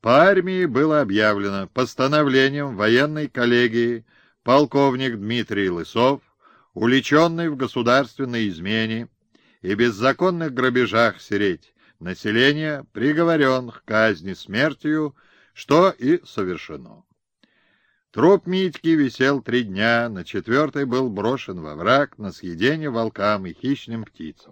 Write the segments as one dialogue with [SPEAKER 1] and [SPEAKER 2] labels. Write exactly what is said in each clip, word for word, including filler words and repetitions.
[SPEAKER 1] По армии было объявлено постановлением военной коллегии полковник Дмитрий Лысов, уличенный в государственной измене и беззаконных грабежах средь населения, приговорен к казни смертью, что и совершено. Труп Митьки висел три дня, на четвертый был брошен во враг на съедение волкам и хищным птицам.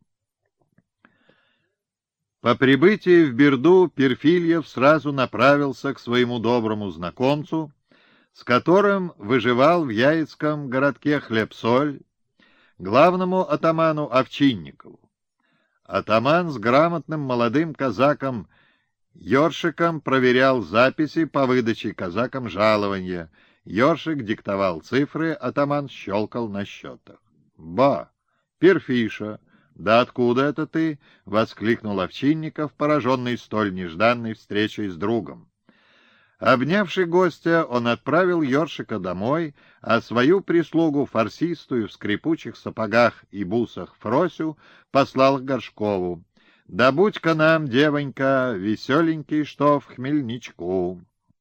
[SPEAKER 1] По прибытии в Берду Перфильев сразу направился к своему доброму знакомцу, с которым выживал в Яицком городке хлеб-соль, главному атаману Овчинникову. Атаман с грамотным молодым казаком Ёршиком проверял записи по выдаче казакам жалования. Ёршик диктовал цифры, атаман щелкал на счетах. — Ба, Перфиша! «Да откуда это ты?» — воскликнул Овчинников, пораженный столь нежданной встречей с другом. Обнявший гостя, он отправил Ёршика домой, а свою прислугу, фарсистую в скрипучих сапогах и бусах Фросю, послал к Горшкову. «Да будь-ка нам, девонька, веселенький штоф хмельничку».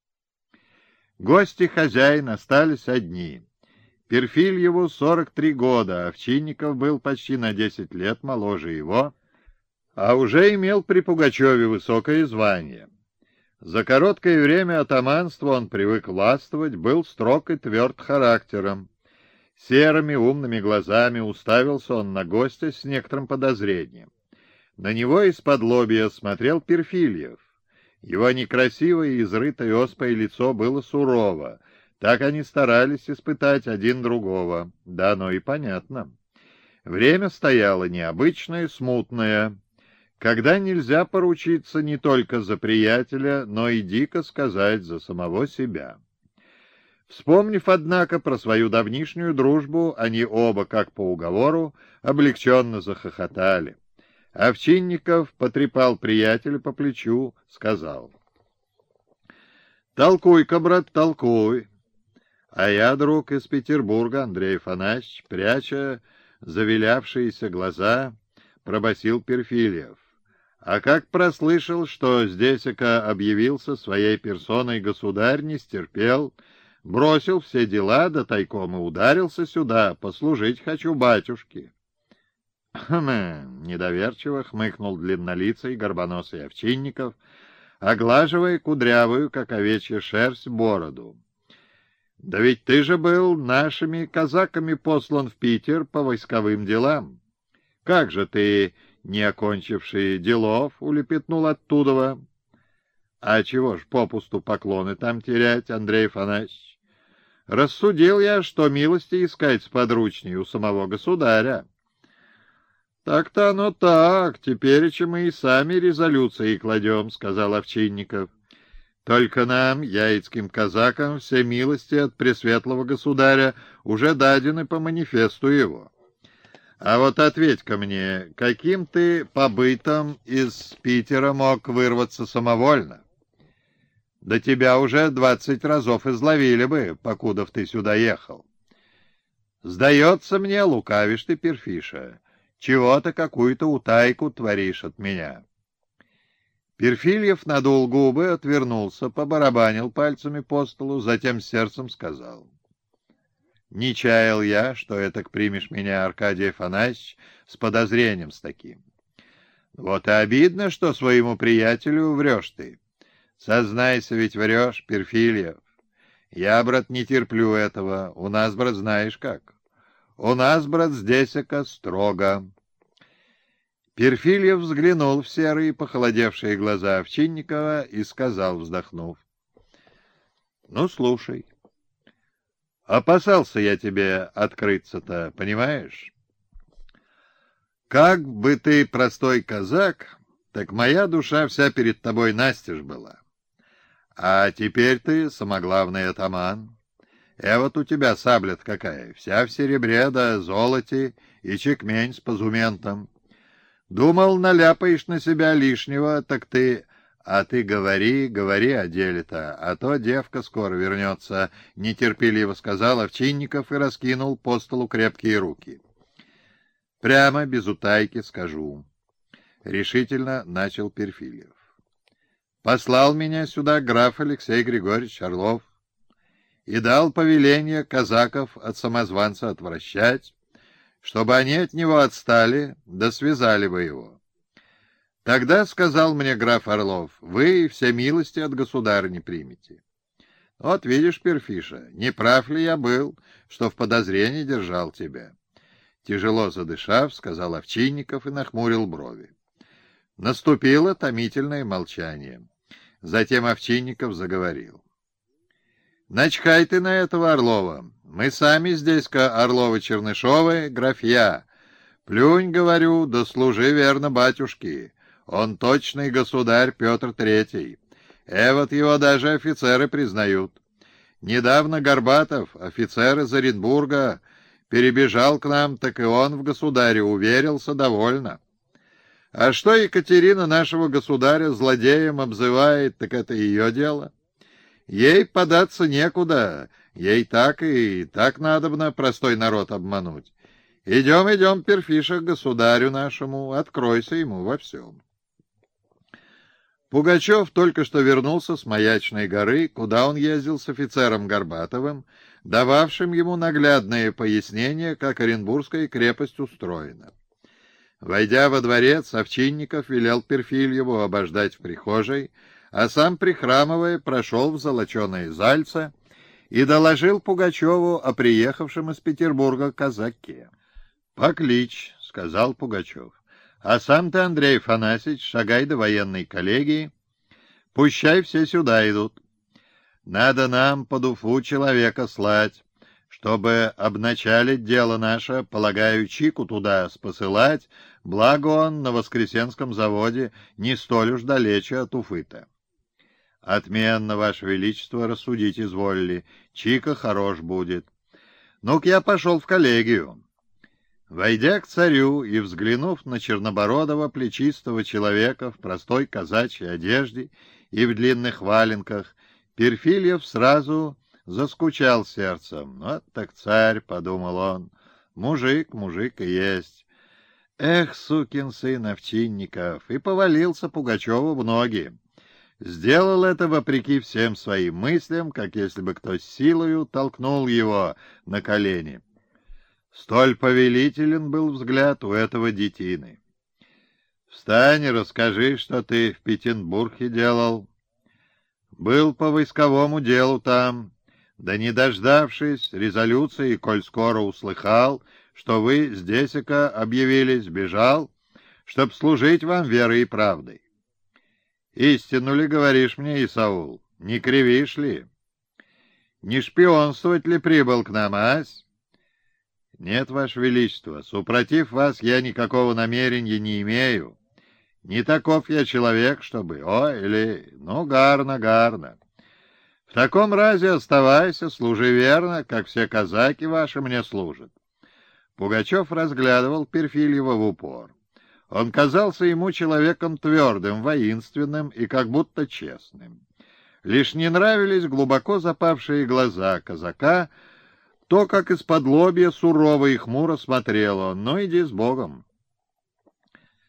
[SPEAKER 1] Гости хозяин остались одни. Перфильеву сорок три года, Овчинников был почти на десять лет моложе его, а уже имел при Пугачеве высокое звание. За короткое время атаманства он привык властвовать, был строг и тверд характером. Серыми умными глазами уставился он на гостя с некоторым подозрением. На него из-под лобья смотрел Перфильев. Его некрасивое и изрытое оспой лицо было сурово. Так они старались испытать один другого. Да, оно и понятно. Время стояло необычное, смутное, когда нельзя поручиться не только за приятеля, но и дико сказать за самого себя. Вспомнив, однако, про свою давнишнюю дружбу, они оба, как по уговору, облегченно захохотали. Овчинников потрепал приятеля по плечу, сказал: «Толкуй-ка, брат, толкуй». А я, друг из Петербурга, Андрей Афанасьевич, пряча завилявшиеся глаза, пробасил Перфильев. А как прослышал, что здесь-ка объявился своей персоной государь, не стерпел, бросил все дела, да тайком и ударился сюда, послужить хочу батюшке. «Хм!» — недоверчиво хмыкнул длиннолицый горбоносый Овчинников, оглаживая кудрявую, как овечья шерсть, бороду. «Да ведь ты же был нашими казаками послан в Питер по войсковым делам. Как же ты, не окончивший делов, улепетнул оттуда? А чего ж попусту поклоны там терять, Андрей Афанасьевич? Рассудил я, что милости искать сподручней у самого государя». «Так-то оно так, тепереча мы и сами резолюции кладем», — сказал Овчинников. «Только нам, яицким казакам, все милости от пресветлого государя уже дадены по манифесту его. А вот ответь-ка мне, каким ты побытом из Питера мог вырваться самовольно? Да тебя уже двадцать разов изловили бы, покудов ты сюда ехал. Сдается мне, лукавишь ты, Перфиша. Чего-то какую-то утайку творишь от меня». Перфильев надул губы, отвернулся, побарабанил пальцами по столу, затем сердцем сказал: «Не чаял я, что этак примешь меня, Аркадий Афанасьевич, с подозрением с таким. Вот и обидно, что своему приятелю врешь ты. Сознайся, ведь врешь, Перфильев. Я, брат, не терплю этого. У нас, брат, знаешь как. У нас, брат, здесь-ка строго». Перфильев взглянул в серые похолодевшие глаза Овчинникова и сказал, вздохнув: «Ну, слушай. Опасался я тебе открыться-то, понимаешь? Как бы ты простой казак, так моя душа вся перед тобой настежь была. А теперь ты самоглавный атаман. И вот у тебя сабля-то какая, вся в серебре да золоте и чекмень с позументом. Думал, наляпаешь на себя лишнего, так ты... А ты говори, говори о деле-то, а то девка скоро вернется», — нетерпеливо сказал Овчинников и раскинул по столу крепкие руки. «Прямо, без утайки скажу», — решительно начал Перфильев. послал меня сюда граф Алексей Григорьевич Орлов и дал повеление казаков от самозванца отвращать, чтобы они от него отстали, да связали бы его. Тогда сказал мне граф Орлов: вы все милости от государыни примете. Вот видишь, Перфиша, не прав ли я был, что в подозрении держал тебя? Тяжело задышав, сказал Овчинников и нахмурил брови. Наступило томительное молчание. Затем Овчинников заговорил. Начхай ты на этого Орлова. Мы сами здесь-ка Орловы-Чернышовы, графья. Плюнь, говорю, да служи верно батюшке. Он точный государь Петр Третий. Эвот его даже офицеры признают. Недавно Горбатов, офицер из Оренбурга, перебежал к нам, так и он в государе уверился довольно. А что Екатерина нашего государя злодеем обзывает, так это ее дело. Ей податься некуда, ей так и так надобно простой народ обмануть. Идем, идем, Перфиша, к государю нашему, откройся ему во всем. Пугачев только что вернулся с Маячной горы, куда он ездил с офицером Горбатовым, дававшим ему наглядные пояснения, как Оренбургская крепость устроена. Войдя во дворец, Овчинников велел Перфильеву обождать в прихожей, а сам, прихрамывая, прошел в золоченое зальце и доложил Пугачеву о приехавшем из Петербурга казаке. — Поклич, — сказал Пугачев, — а сам ты, Андрей Афанасьич, шагай до военной коллегии, пущай все сюда идут. Надо нам под Уфу человека слать, чтобы обначалить дело наше, полагаю, Чику туда спосылать, благо он на Воскресенском заводе не столь уж далече от Уфы-то. Отменно, Ваше Величество, рассудить изволили, Чика хорош будет. Ну-ка я пошел в коллегию. Войдя к царю и взглянув на чернобородого плечистого человека в простой казачьей одежде и в длинных валенках, Перфильев сразу заскучал сердцем. «Вот так царь», — подумал он, — «мужик, мужик и есть». Эх, сукин сын Овчинников! И повалился Пугачеву в ноги. Сделал это вопреки всем своим мыслям, как если бы кто с силою толкнул его на колени. Столь повелителен был взгляд у этого детины. «Встань и расскажи, что ты в Петербурге делал». «Был по войсковому делу там, да не дождавшись резолюции, коль скоро услыхал, что вы здесь-ка объявились, бежал, чтоб служить вам верой и правдой. Истину ли говоришь мне, Исаул? Не кривишь ли? Не шпионствовать ли прибыл к нам, ась?» «Нет, Ваше Величество, супротив вас я никакого намерения не имею. Не таков я человек, чтобы... О, или... Ну, гарно, гарно. В таком разе оставайся, служи верно, как все казаки ваши мне служат». Пугачев разглядывал Перфильева в упор. Он казался ему человеком твердым, воинственным и как будто честным. Лишь не нравились глубоко запавшие глаза казака, то, как из-под лобья сурово и хмуро смотрел он. «Ну, иди с Богом».